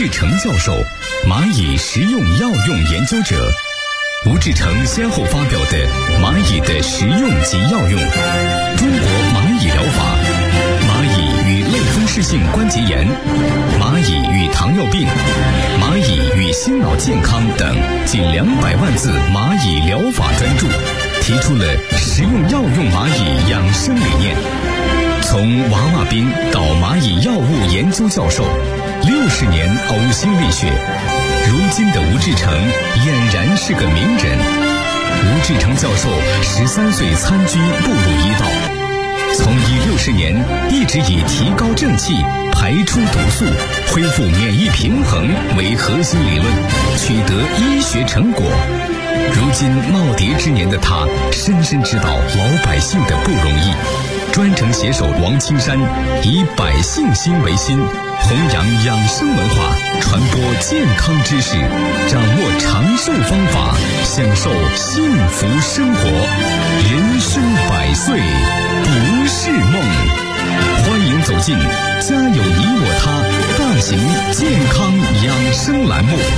志成教授，蚂蚁食用药用研究者。吴志成先后发表的《蚂蚁的食用及药用》、《中国蚂蚁疗法》、《蚂蚁与类风湿性关节炎》、《蚂蚁与糖尿病》、《蚂蚁与心脑健康》等近200万字蚂蚁疗法专著，提出了食用药用蚂蚁养生理念。从娃娃兵到蚂蚁药物研究教授，60年呕心沥血，如今的吴志成俨然是个名人。吴志成教授13岁参军步入医道，从医60年一直以提高正气、排出毒素、恢复免疫平衡为核心理论，取得医学成果。如今耄耋之年的他，深深知道老百姓的不容易，专程携手王青山，以百姓心为心，弘扬养生文化，传播健康知识，掌握长寿方法，享受幸福生活。人生100岁不是梦。欢迎走进家有你我他大型健康养生栏目。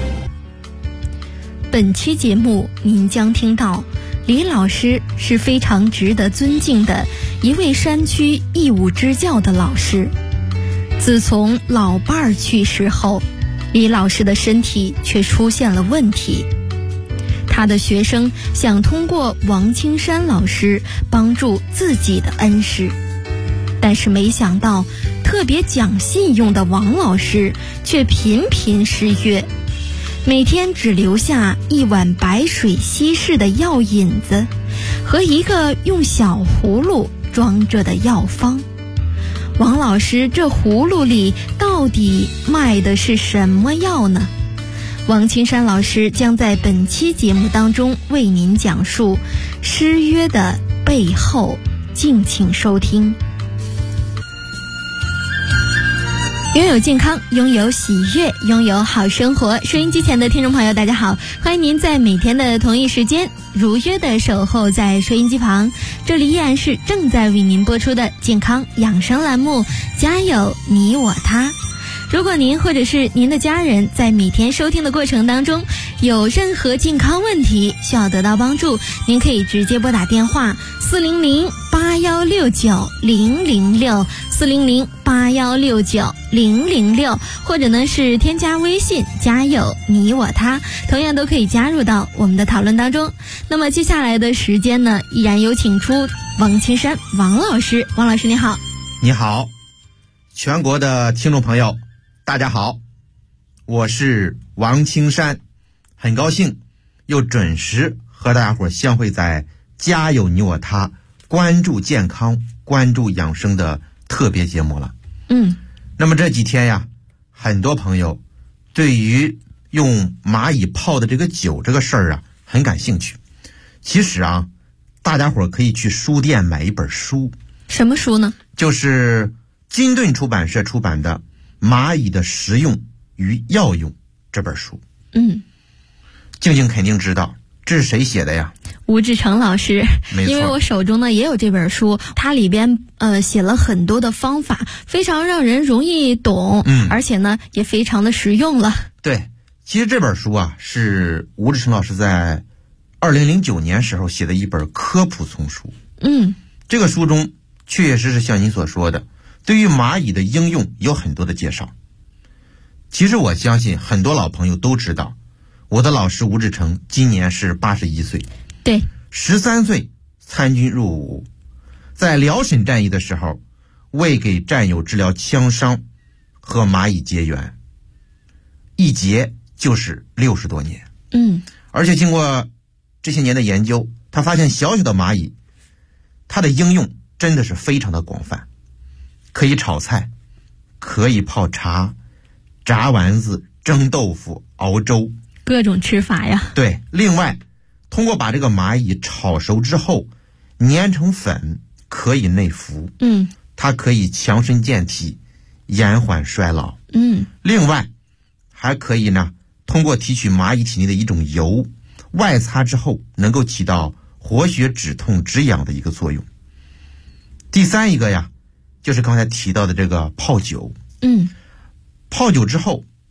本期节目您将听到，李老师是非常值得尊敬的一位山区义务支教的老师。自从老伴儿去世后，李老师的身体却出现了问题。他的学生想通过王青山老师帮助自己的恩师，但是没想到特别讲信用的王老师却频频失约，每天只留下一碗白水稀释的药引子和一个用小葫芦装着的药方。王老师这葫芦里到底卖的是什么药呢？王青山老师将在本期节目当中为您讲述失约的背后，敬请收听。拥有健康，拥有喜悦，拥有好生活。收音机前的听众朋友大家好，欢迎您在每天的同一时间如约的守候在收音机旁，这里依然是正在为您播出的健康养生栏目，家有你我他。如果您或者是您的家人在每天收听的过程当中有任何健康问题需要得到帮助，您可以直接拨打电话400-8169-006 400-8169-006，或者呢是添加微信家有你我他，同样都可以加入到我们的讨论当中。那么接下来的时间呢，依然有请出王青山王老师。王老师你好。 你好，全国的听众朋友大家好，我是王青山，很高兴又准时和大家伙相会在家有你我他，关注健康关注养生的特别节目了。那么这几天呀，很多朋友对于用蚂蚁泡的这个酒这个事儿啊很感兴趣。其实啊，大家伙可以去书店买一本书。 什么书呢？就是金顿出版社出版的《蚂蚁的食用与药用》这本书。静静肯定知道这是谁写的呀？ 吴志成老师。 没错， 因为我手中呢也有这本书，它里边写了很多的方法，非常让人容易懂，而且呢也非常的实用了。 对，其实这本书啊是吴志成老师在2009年时候写的一本科普丛书。这个书中确确实实像您所说的，对于蚂蚁的应用有很多的介绍。其实我相信很多老朋友都知道，我的老师吴志成今年是81岁。 对 ，13岁参军入伍，在辽沈战役的时候，为给战友治疗枪伤和蚂蚁结缘，一结就是60多年。而且经过这些年的研究，他发现小小的蚂蚁，它的应用真的是非常的广泛，可以炒菜，可以泡茶，炸丸子，蒸豆腐，熬粥， 各种吃法呀。 对，另外通过把这个蚂蚁炒熟之后碾成粉，可以内服。它可以强身健体，延缓衰老。另外还可以呢通过提取蚂蚁体内的一种油，外擦之后能够起到活血止痛止痒的一个作用。第三一个呀，就是刚才提到的这个泡酒。泡酒之后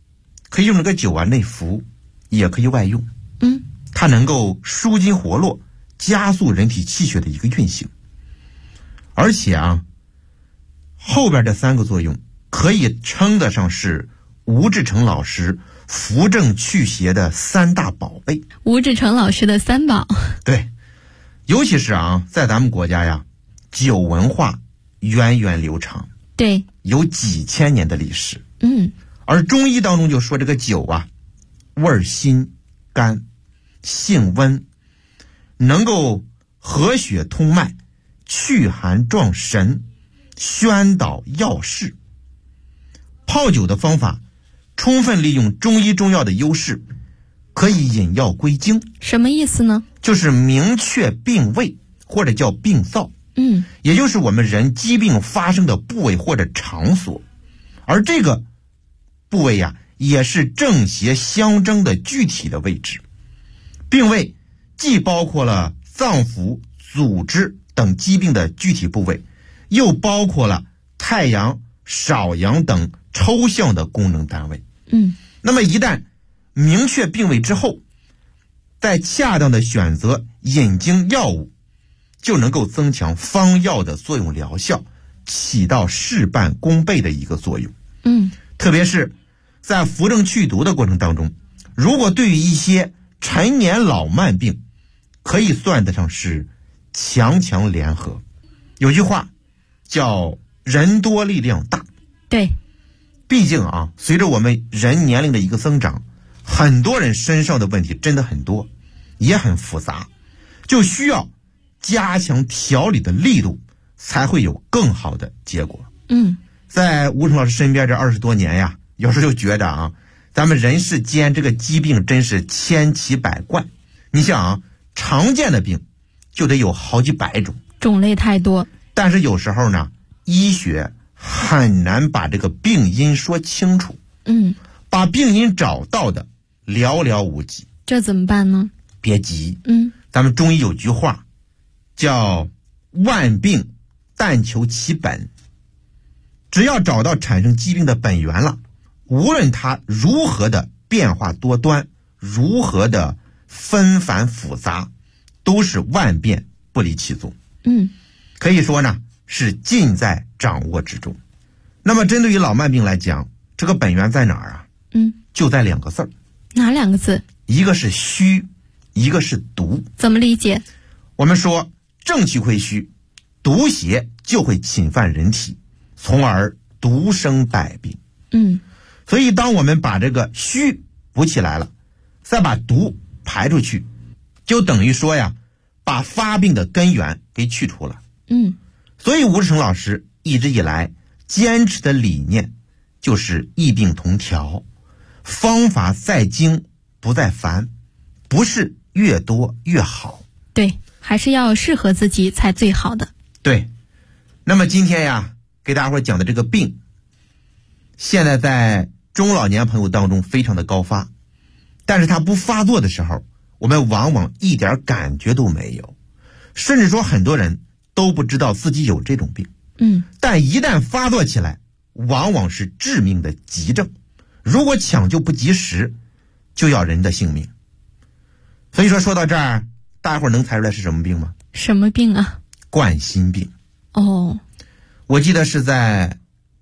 可以用这个酒啊内服，也可以外用。它能够舒筋活络，加速人体气血的一个运行。而且啊，后边这3个作用可以称得上是吴志诚老师扶正祛邪的3大宝贝。 吴志诚老师的3宝。 对，尤其是啊，在咱们国家呀，酒文化源远流长， 对， 有几千年的历史。而中医当中就说这个酒啊，味辛甘，性温，能够和血通脉，祛寒壮神，宣导药事。泡酒的方法充分利用中医中药的优势，可以引药归经。 什么意思呢？就是明确病位，或者叫病灶。也就是我们人疾病发生的部位或者场所。而这个部位呀，也是正邪相争的具体的位置。病位既包括了脏腑、组织等疾病的具体部位，又包括了太阳、少阳等抽象的功能单位。那么一旦明确病位之后，再恰当的选择引经药物，就能够增强方药的作用疗效，起到事半功倍的一个作用。特别是在扶正祛毒的过程当中，如果对于一些陈年老慢病，可以算得上是强强联合。有句话叫人多力量大。 对， 毕竟啊，随着我们人年龄的一个增长，很多人身上的问题真的很多，也很复杂，就需要加强调理的力度，才会有更好的结果。在吴成老师身边这20多年呀，有时候就觉得啊，咱们人世间这个疾病真是千奇百怪。你想啊，常见的病就得有好几百种， 种类太多。 但是有时候呢，医学很难把这个病因说清楚。把病因找到的寥寥无几。 这怎么办呢？ 别急。咱们中医有句话叫万病但求其本。只要找到产生疾病的本源了，无论它如何的变化多端，如何的纷繁复杂，都是万变不离其宗。可以说呢，是尽在掌握之中。那么针对于老慢病来讲，这个本源在哪儿啊？就在2个字儿。 哪2个字？ 一个是虚，一个是毒。 怎么理解？ 我们说正气亏虚，毒邪就会侵犯人体，从而毒生百病。所以当我们把这个虚补起来了，再把毒排出去，就等于说呀，把发病的根源给去除了。所以吴志诚老师一直以来坚持的理念就是异病同调，方法在精不在繁，不是越多越好。 对，还是要适合自己才最好的。 对。那么今天呀，给大家伙讲的这个病，现在在中老年朋友当中非常的高发，但是它不发作的时候，我们往往一点感觉都没有，甚至说很多人都不知道自己有这种病。但一旦发作起来，往往是致命的急症，如果抢救不及时，就要人的性命。所以说到这儿，大家伙能猜出来是什么病吗？ 什么病啊？ 冠心病。我记得是在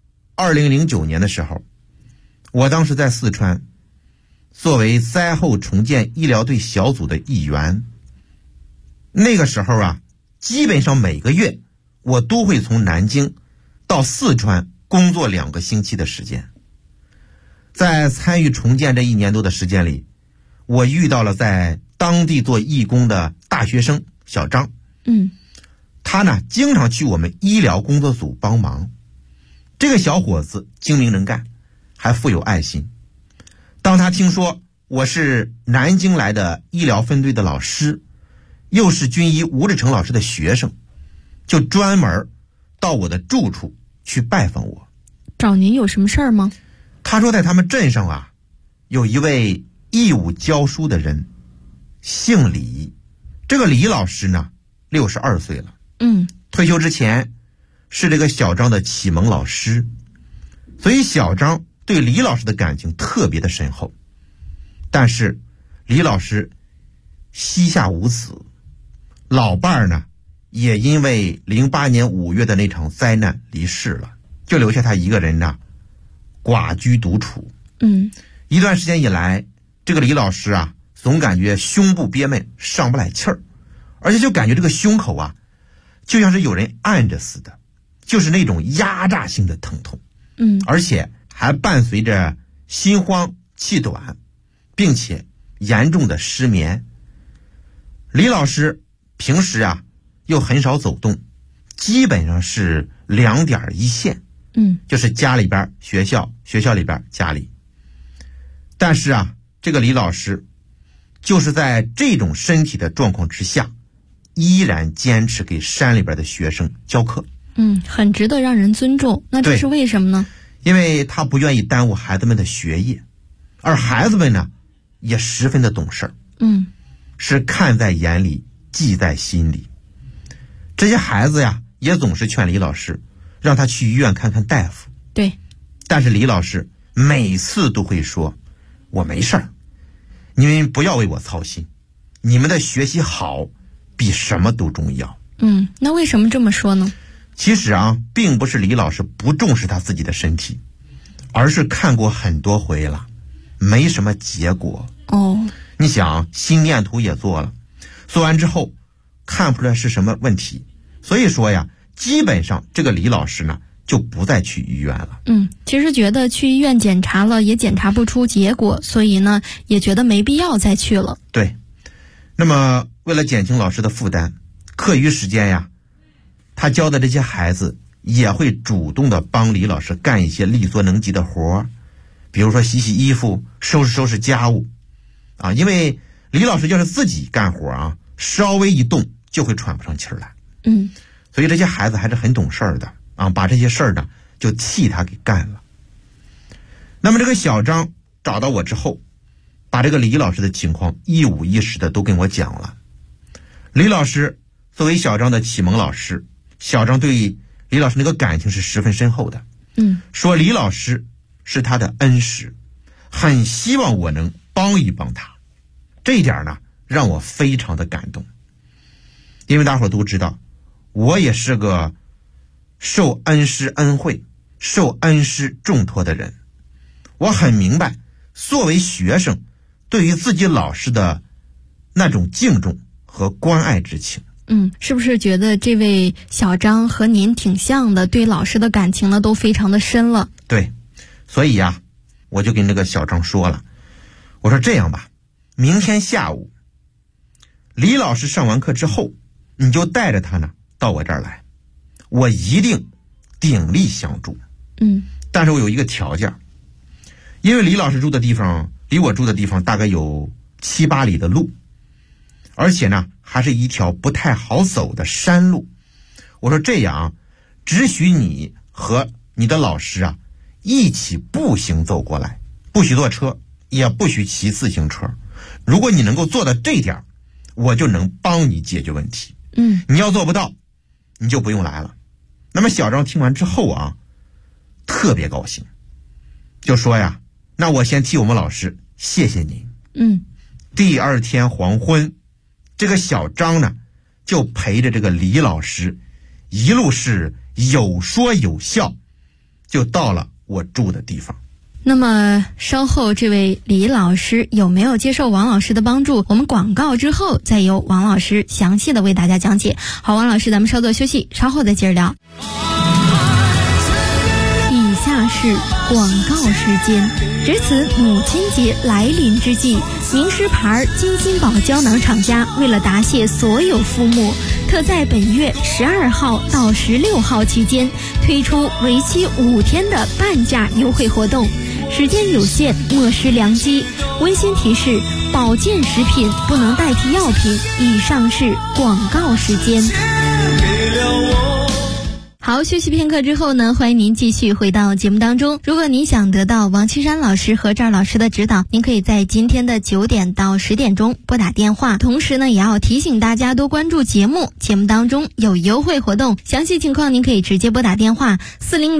2009年的时候，我当时在四川，作为灾后重建医疗队小组的一员。那个时候啊，基本上每个月我都会从南京到四川工作2个星期的时间。在参与重建这1年多的时间里，我遇到了在当地做义工的大学生小张。他呢经常去我们医疗工作组帮忙。这个小伙子精明能干，还富有爱心。当他听说我是南京来的医疗分队的老师，又是军医吴志诚老师的学生，就专门到我的住处去拜访我。 找您有什么事儿吗？ 他说在他们镇上啊，有一位义务教书的人，姓李。这个李老师呢62岁了。退休之前是这个小张的启蒙老师，所以小张对李老师的感情特别的深厚。但是李老师膝下无子，老伴儿呢也因为08年5月的那场灾难离世了，就留下他一个人呢寡居独处。一段时间以来，这个李老师啊总感觉胸部憋闷，上不来气儿，而且就感觉这个胸口啊就像是有人按着似的，就是那种压榨性的疼痛。而且还伴随着心慌气短，并且严重的失眠。李老师平时啊又很少走动，基本上是2点一线，就是家里边学校，学校里边家里。但是啊，这个李老师就是在这种身体的状况之下，依然坚持给山里边的学生教课。 很值得让人尊重。那这是为什么呢？ 因为他不愿意耽误孩子们的学业，而孩子们呢也十分的懂事儿。是看在眼里，记在心里。这些孩子呀也总是劝李老师让他去医院看看大夫。 对， 但是李老师每次都会说，我没事儿，你们不要为我操心，你们的学习好比什么都重要。 那为什么这么说呢？ 其实啊，并不是李老师不重视他自己的身体，而是看过很多回了，没什么结果。你想，心电图也做了，做完之后看不出来是什么问题，所以说呀，基本上这个李老师呢就不再去医院了。 其实觉得去医院检查了也检查不出结果，所以呢也觉得没必要再去了。 对，那么为了减轻老师的负担，课余时间呀，他教的这些孩子也会主动的帮李老师干一些力所能及的活，比如说洗洗衣服，收拾家务啊。因为李老师要是自己干活啊，稍微一动就会喘不上气来。所以这些孩子还是很懂事儿的啊，把这些事儿呢就替他给干了。那么这个小张找到我之后，把这个李老师的情况一五一十的都跟我讲了。李老师作为小张的启蒙老师，小张对李老师那个感情是十分深厚的。说李老师是他的恩师，很希望我能帮一帮他。这一点呢让我非常的感动。因为大伙儿都知道，我也是个受恩师恩惠、受恩师重托的人。我很明白作为学生对于自己老师的那种敬重和关爱之情。 是不是觉得这位小张和您挺像的，对老师的感情呢都非常的深了？ 对，所以呀，我就跟这个小张说了，我说这样吧，明天下午李老师上完课之后，你就带着他呢到我这儿来，我一定鼎力相助。但是我有一个条件，因为李老师住的地方离我住的地方大概有7、8里的路，而且呢还是一条不太好走的山路。我说这样，只许你和你的老师啊一起步行走过来，不许坐车，也不许骑自行车。如果你能够做到这点，我就能帮你解决问题。你要做不到，你就不用来了。那么小张听完之后啊，特别高兴，就说呀，那我先替我们老师谢谢您。第二天黄昏，这个小张呢就陪着这个李老师一路是有说有笑，就到了我住的地方。 那么稍后这位李老师有没有接受王老师的帮助，我们广告之后再由王老师详细的为大家讲解。好，王老师咱们稍作休息，稍后再接着聊。以下是广告时间。值此母亲节来临之际，名师牌金心宝胶囊厂家为了答谢所有父母，特在本月12号到16号期间推出为期5天的半价优惠活动，时间有限，莫失良机。温馨提示：保健食品不能代替药品。以上是广告时间。好，休息片刻之后呢，欢迎您继续回到节目当中。如果您想得到王青山老师和赵老师的指导，您可以在今天的9点到10点钟拨打电话。同时呢，也要提醒大家多关注节目，节目当中有优惠活动，详细情况您可以直接拨打电话400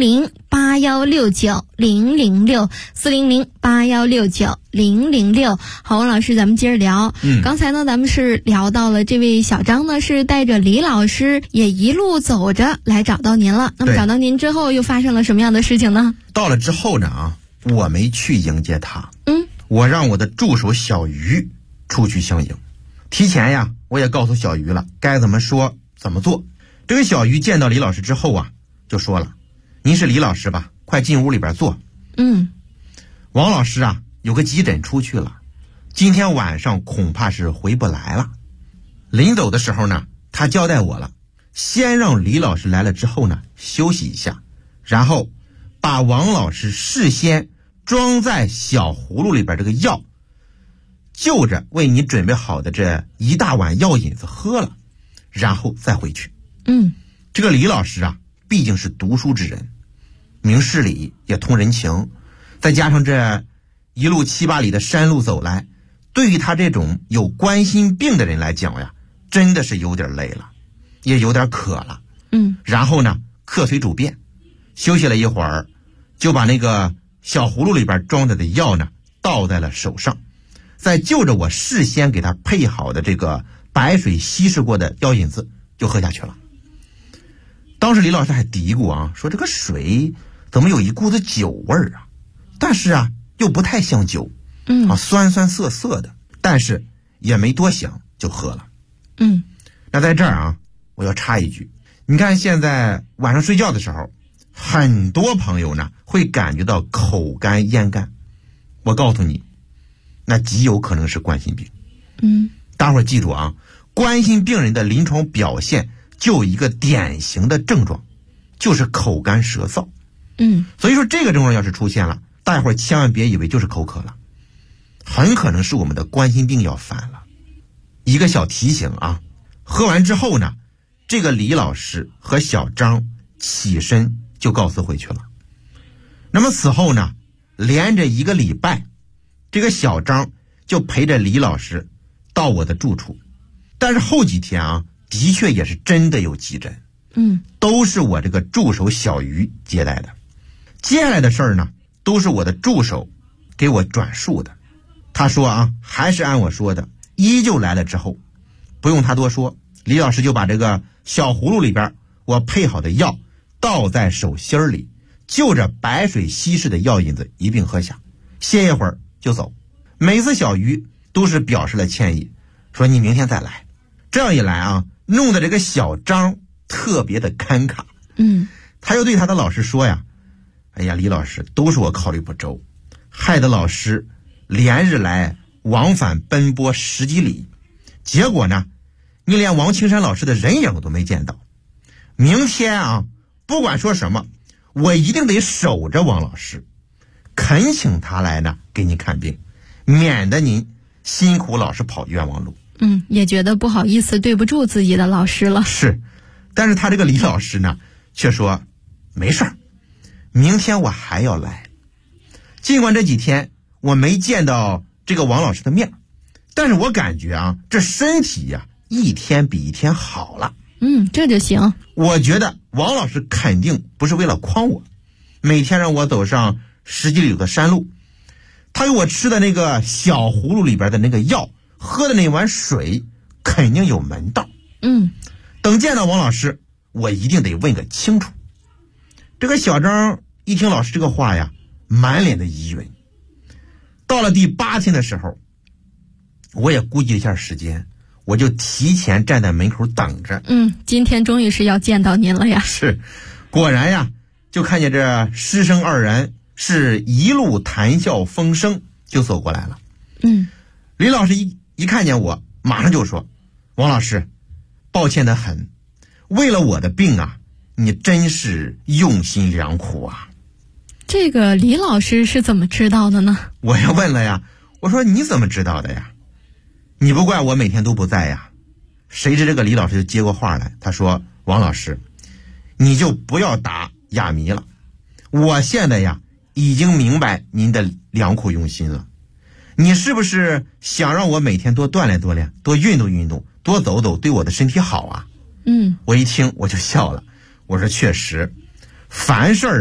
400816900640081690066。好，王老师，咱们接着聊。刚才呢，咱们是聊到了这位小张呢，是带着李老师也一路走着来找到您了。那么找到您之后，又发生了什么样的事情呢？ 到了之后呢，我没去迎接他，我让我的助手小鱼出去相迎。提前呀，我也告诉小鱼了该怎么说怎么做。这个小鱼见到李老师之后啊，就说了：“您是李老师吧？快进屋里边坐。”王老师啊，有个急诊出去了，今天晚上恐怕是回不来了。临走的时候呢，他交代我了，先让李老师来了之后呢，休息一下，然后把王老师事先装在小葫芦里边这个药，就着为你准备好的这一大碗药引子喝了，然后再回去。这个李老师啊，毕竟是读书之人，明事理也通人情，再加上这一路7、8里的山路走来，对于他这种有冠心病的人来讲呀，真的是有点累了，也有点渴了。然后呢，客随主便，休息了一会儿，就把那个小葫芦里边装着的药呢倒在了手上，再就着我事先给他配好的这个白水稀释过的药引子就喝下去了。当时李老师还嘀咕啊，说这个水怎么有一股子酒味儿啊？但是啊，又不太像酒，酸酸涩涩的，但是也没多想就喝了。那在这儿啊，我要插一句，你看现在晚上睡觉的时候，很多朋友呢会感觉到口干咽干，我告诉你，那极有可能是冠心病。大伙儿记住啊，冠心病人的临床表现就有一个典型的症状，就是口干舌燥。所以说这个症状要是出现了，大伙儿千万别以为就是口渴了，很可能是我们的冠心病要犯了。一个小提醒啊，喝完之后呢，这个李老师和小张起身就告辞回去了。那么此后呢，连着1个礼拜，这个小张就陪着李老师到我的住处。但是后几天啊，的确也是真的有急诊，都是我这个助手小鱼接待的。接下来的事儿呢，都是我的助手给我转述的。他说啊，还是按我说的，依旧来了之后，不用他多说，李老师就把这个小葫芦里边我配好的药倒在手心里，就着白水稀释的药引子一并喝下，歇一会儿就走。每次小鱼都是表示了歉意，说你明天再来。这样一来啊，弄得这个小张特别的尴尬。他又对他的老师说呀，哎呀，李老师，都是我考虑不周，害得老师连日来往返奔波10几里，结果呢，你连王青山老师的人影都没见到。明天啊，不管说什么，我一定得守着王老师，恳请他来呢给你看病，免得您辛苦老师跑冤枉路。 也觉得不好意思，对不住自己的老师了。 是，但是他这个李老师呢，却说没事儿，明天我还要来。尽管这几天我没见到这个王老师的面，但是我感觉啊，这身体呀，一天比一天好了。 这就行。 我觉得王老师肯定不是为了诓我，每天让我走上10几里的山路，他给我吃的那个小葫芦里边的那个药，喝的那碗水，肯定有门道。等见到王老师，我一定得问个清楚。这个小张一听老师这个话呀，满脸的疑云。到了第8天的时候，我也估计了一下时间，我就提前站在门口等着。 今天终于是要见到您了呀。 是，果然呀，就看见这师生2人是一路谈笑风生就走过来了。李老师一看见我，马上就说，王老师，抱歉得很，为了我的病啊，你真是用心良苦啊。 这个李老师是怎么知道的呢？ 我也问了呀，我说你怎么知道的呀？你不怪我每天都不在呀。谁知这个李老师就接过话来，他说，王老师，你就不要打哑谜了，我现在呀已经明白您的良苦用心了。你是不是想让我每天多锻炼锻炼，多运动运动，多走走，对我的身体好啊？我一听我就笑了，我说确实，凡事啊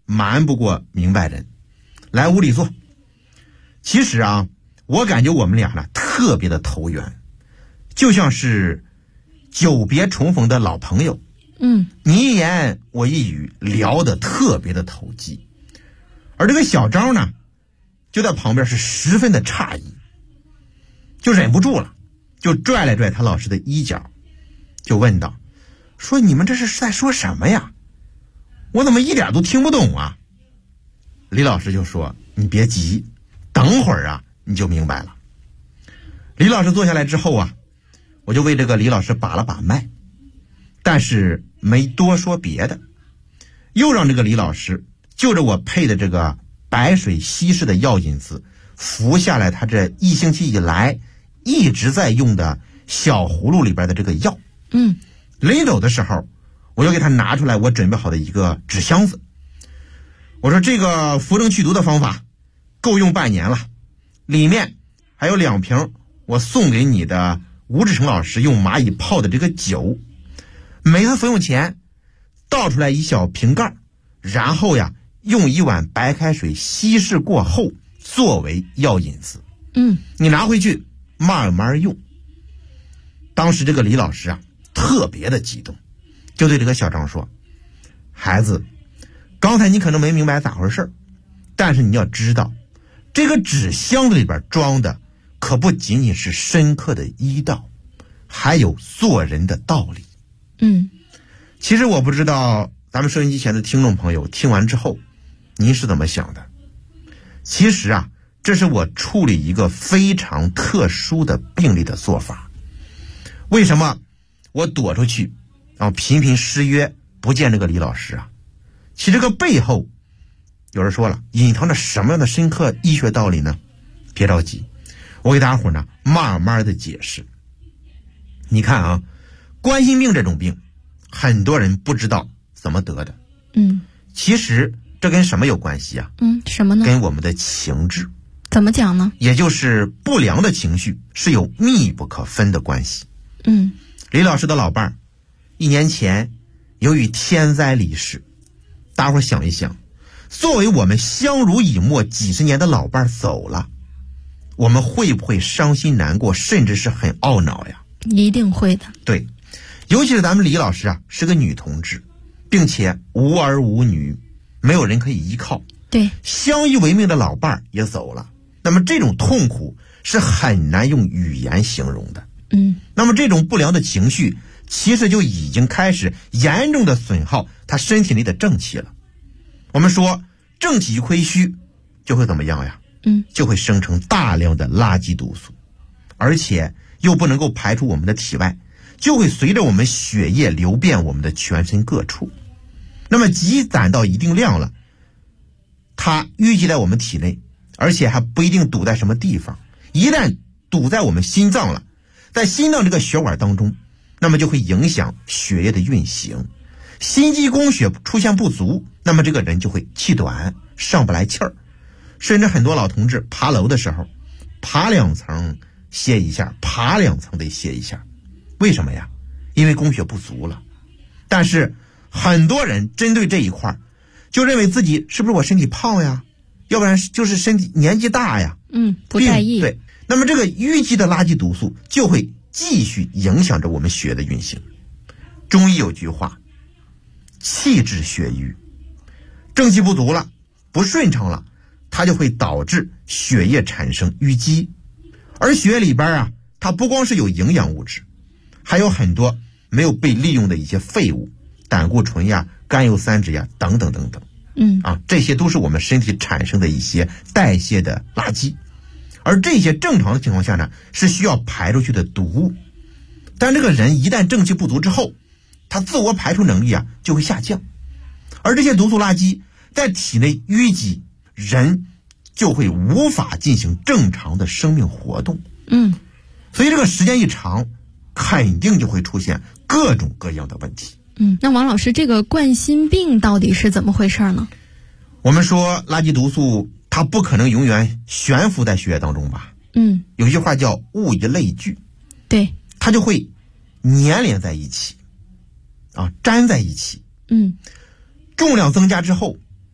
瞒不过明白人。来屋里坐。其实啊，我感觉我们俩呢特别的投缘，就像是久别重逢的老朋友。你一言我一语，聊得特别的投机。而这个小张呢，就在旁边是十分的诧异，就忍不住了，就拽了拽他老师的衣角，就问道，说你们这是在说什么呀？我怎么一点都听不懂啊？李老师就说，你别急，等会儿啊你就明白了。李老师坐下来之后啊，我就为这个李老师把了把脉，但是没多说别的，又让这个李老师就着我配的这个白水稀释的药引子服下来他这1星期以来一直在用的小葫芦里边的这个药。临走的时候，我又给他拿出来我准备好的一个纸箱子，我说这个扶正祛毒的方法够用半年了，里面还有2瓶我送给你的吴志成老师用蚂蚁泡的这个酒，每次服用前倒出来一小瓶盖，然后呀用1碗白开水稀释过后作为药引子。你拿回去慢慢用。当时这个李老师啊特别的激动，就对这个小张说，孩子，刚才你可能没明白咋回事，但是你要知道，这个纸箱子里边装的可不仅仅是深刻的医道，还有做人的道理。其实我不知道咱们收音机前的听众朋友听完之后您是怎么想的。其实啊，这是我处理一个非常特殊的病例的做法。为什么我躲出去频频失约不见这个李老师啊？其实这个背后有人说了，隐藏着什么样的深刻医学道理呢？别着急，我给大家伙呢慢慢的解释。你看啊，冠心病这种病很多人不知道怎么得的。其实这跟什么有关系啊？ 什么呢？ 跟我们的情志。 怎么讲呢？ 也就是不良的情绪是有密不可分的关系。李老师的老伴儿1年前由于天灾离世，大伙儿想一想，作为我们相濡以沫几十年的老伴儿走了，我们会不会伤心难过，甚至是很懊恼呀？ 一定会的。 对，尤其是咱们李老师啊是个女同志，并且无儿无女，没有人可以依靠。 对， 相依为命的老伴儿也走了，那么这种痛苦是很难用语言形容的。那么这种不良的情绪其实就已经开始严重的损耗他身体里的正气了。我们说正气一亏虚就会怎么样呀？就会生成大量的垃圾毒素，而且又不能够排出我们的体外，就会随着我们血液流遍我们的全身各处。那么积攒到一定量了，它淤积在我们体内，而且还不一定堵在什么地方。一旦堵在我们心脏了，在心脏这个血管当中，那么就会影响血液的运行，心肌供血出现不足，那么这个人就会气短，上不来气儿，甚至很多老同志爬楼的时候，爬2层歇一下，爬2层得歇一下。为什么呀？因为供血不足了。但是很多人针对这一块就认为自己是不是我身体胖呀，要不然就是身体年纪大呀， 不在意。 对，那么这个淤积的垃圾毒素就会继续影响着我们血液的运行。中医有句话，气滞血瘀，正气不足了，不顺畅了，它就会导致血液产生淤积。而血液里边啊，它不光是有营养物质，还有很多没有被利用的一些废物，胆固醇呀、甘油三酯呀等等等等。这些都是我们身体产生的一些代谢的垃圾。而这些正常的情况下呢，是需要排出去的毒物。但这个人一旦正气不足之后，他自我排出能力啊就会下降，而这些毒素垃圾在体内淤积，人就会无法进行正常的生命活动。所以这个时间一长，肯定就会出现各种各样的问题。 那王老师，这个冠心病到底是怎么回事呢？ 我们说垃圾毒素它不可能永远悬浮在血液当中吧？有一句话叫物以类聚。 对， 它就会粘连在一起粘在一起。重量增加之后，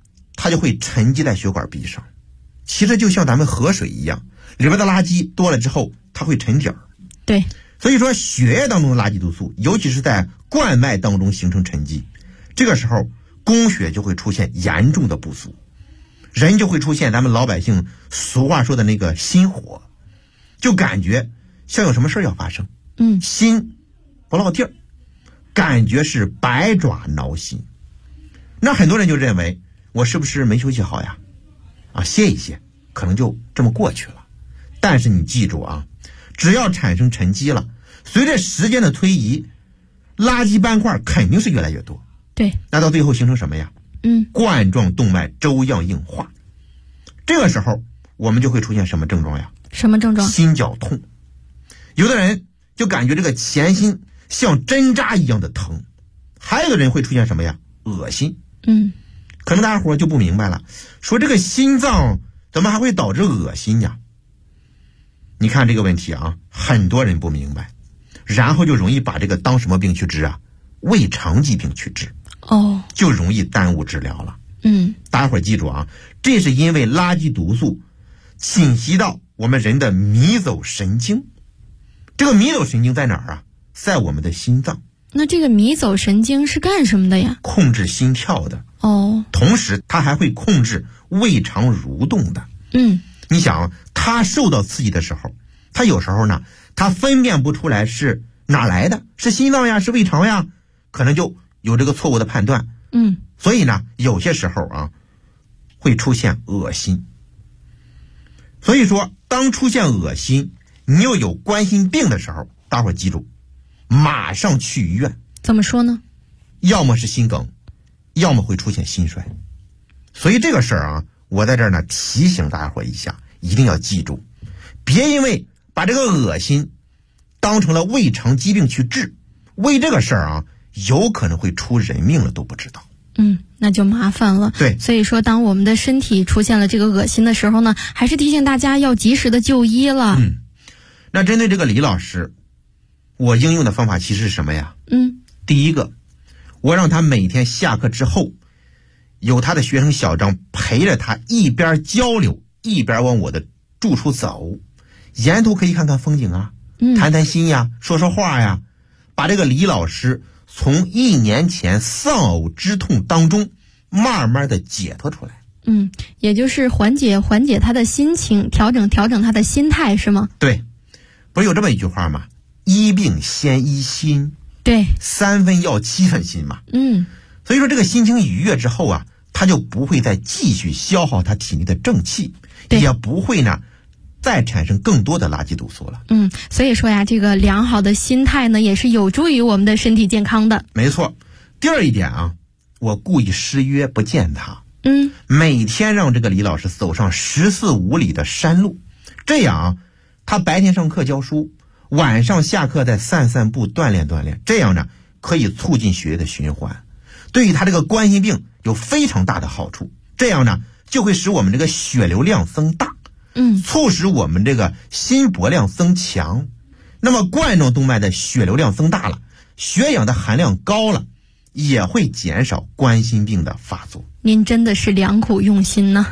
它就会沉积在血管壁上。其实就像咱们河水一样，里边的垃圾多了之后，它会沉底儿。 对， 所以说血液当中的垃圾毒素，尤其是在冠脉当中形成沉积，这个时候供血就会出现严重的不足，人就会出现咱们老百姓俗话说的那个心火，就感觉像有什么事要发生，心不落地儿，感觉是百爪挠心。那很多人就认为我是不是没休息好呀？歇一歇，可能就这么过去了。但是你记住啊，只要产生沉积了，随着时间的推移，垃圾斑块肯定是越来越多。 对， 那到最后形成什么呀？冠状动脉粥样硬化。这个时候我们就会出现什么症状呀？ 什么症状？ 心绞痛。有的人就感觉这个前心像针扎一样的疼，还有的人会出现什么呀？恶心。可能大家伙就不明白了，说这个心脏怎么还会导致恶心呀？你看这个问题啊，很多人不明白，然后就容易把这个当什么病去治啊？胃肠疾病去治。就容易耽误治疗了。大家伙记住啊，这是因为垃圾毒素侵袭到我们人的迷走神经。这个迷走神经在哪儿啊？在我们的心脏。 那这个迷走神经是干什么的呀？ 控制心跳的。同时它还会控制胃肠蠕动的。你想，它受到刺激的时候，它有时候呢，它分辨不出来是哪来的，是心脏呀，是胃肠呀，可能就有这个错误的判断。所以呢，有些时候啊，会出现恶心。所以说，当出现恶心，你又有冠心病的时候，大伙记住，马上去医院。 怎么说呢？ 要么是心梗，要么会出现心衰。所以这个事儿啊，我在这儿呢提醒大家伙一下，一定要记住，别因为把这个恶心当成了胃肠疾病去治，为这个事儿啊，有可能会出人命了都不知道。 那就麻烦了。 对， 所以说当我们的身体出现了这个恶心的时候呢，还是提醒大家要及时的就医了。 那针对这个李老师，我应用的方法其实是什么呀？第一个，我让他每天下课之后，有他的学生小张陪着他一边交流一边往我的住处走，沿途可以看看风景啊，谈谈心呀，说说话呀，把这个李老师从1年前丧偶之痛当中慢慢的解脱出来。 也就是缓解他的心情，调整他的心态，是吗？ 对，不是有这么一句话吗？医病先医心， 对 ，3分药7分心嘛。所以说这个心情愉悦之后啊，他就不会再继续消耗他体内的正气，也不会呢再产生更多的垃圾毒素了。 所以说呀，这个良好的心态呢，也是有助于我们的身体健康的。 没错。第二一点啊，我故意失约不见他。每天让这个李老师走上14、5里的山路，这样啊，他白天上课教书，晚上下课再散散步锻炼锻炼，这样呢可以促进血液的循环，对于他这个冠心病有非常大的好处。这样呢就会使我们这个血流量增大，促使我们这个心搏量增强。那么冠状动脉的血流量增大了，血氧的含量高了，也会减少冠心病的发作。 您真的是良苦用心呢。